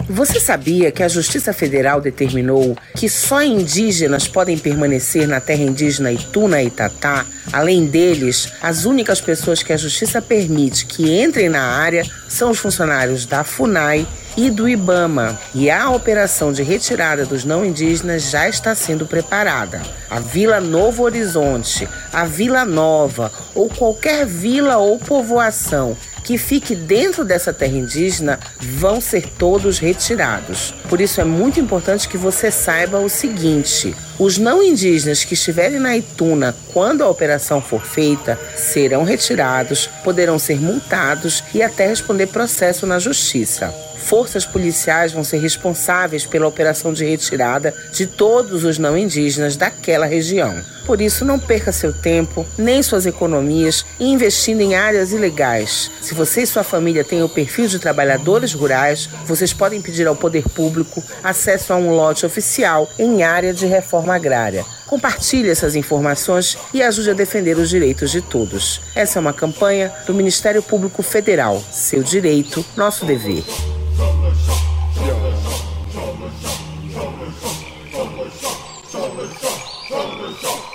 Você sabia que a Justiça Federal determinou que só indígenas podem permanecer na terra indígena Ituna e Itatá? Além deles, as únicas pessoas que a Justiça permite que entrem na área são os funcionários da FUNAI e do IBAMA. E a operação de retirada dos não indígenas já está sendo preparada. A Vila Novo Horizonte, a Vila Nova ou qualquer vila ou povoação que fique dentro dessa terra indígena vão ser todos retirados. Por isso é muito importante que você saiba o seguinte: os não indígenas que estiverem na Ituna quando a operação for feita serão retirados, poderão ser multados e até responder processo na justiça. Forças policiais vão ser responsáveis pela operação de retirada de todos os não indígenas daquela região. Por isso, não perca seu tempo, nem suas economias, investindo em áreas ilegais. Se você e sua família têm o perfil de trabalhadores rurais, vocês podem pedir ao poder público acesso a um lote oficial em área de reforma agrária. Compartilhe essas informações e ajude a defender os direitos de todos. Essa é uma campanha do Ministério Público Federal. Seu direito, nosso dever. Somos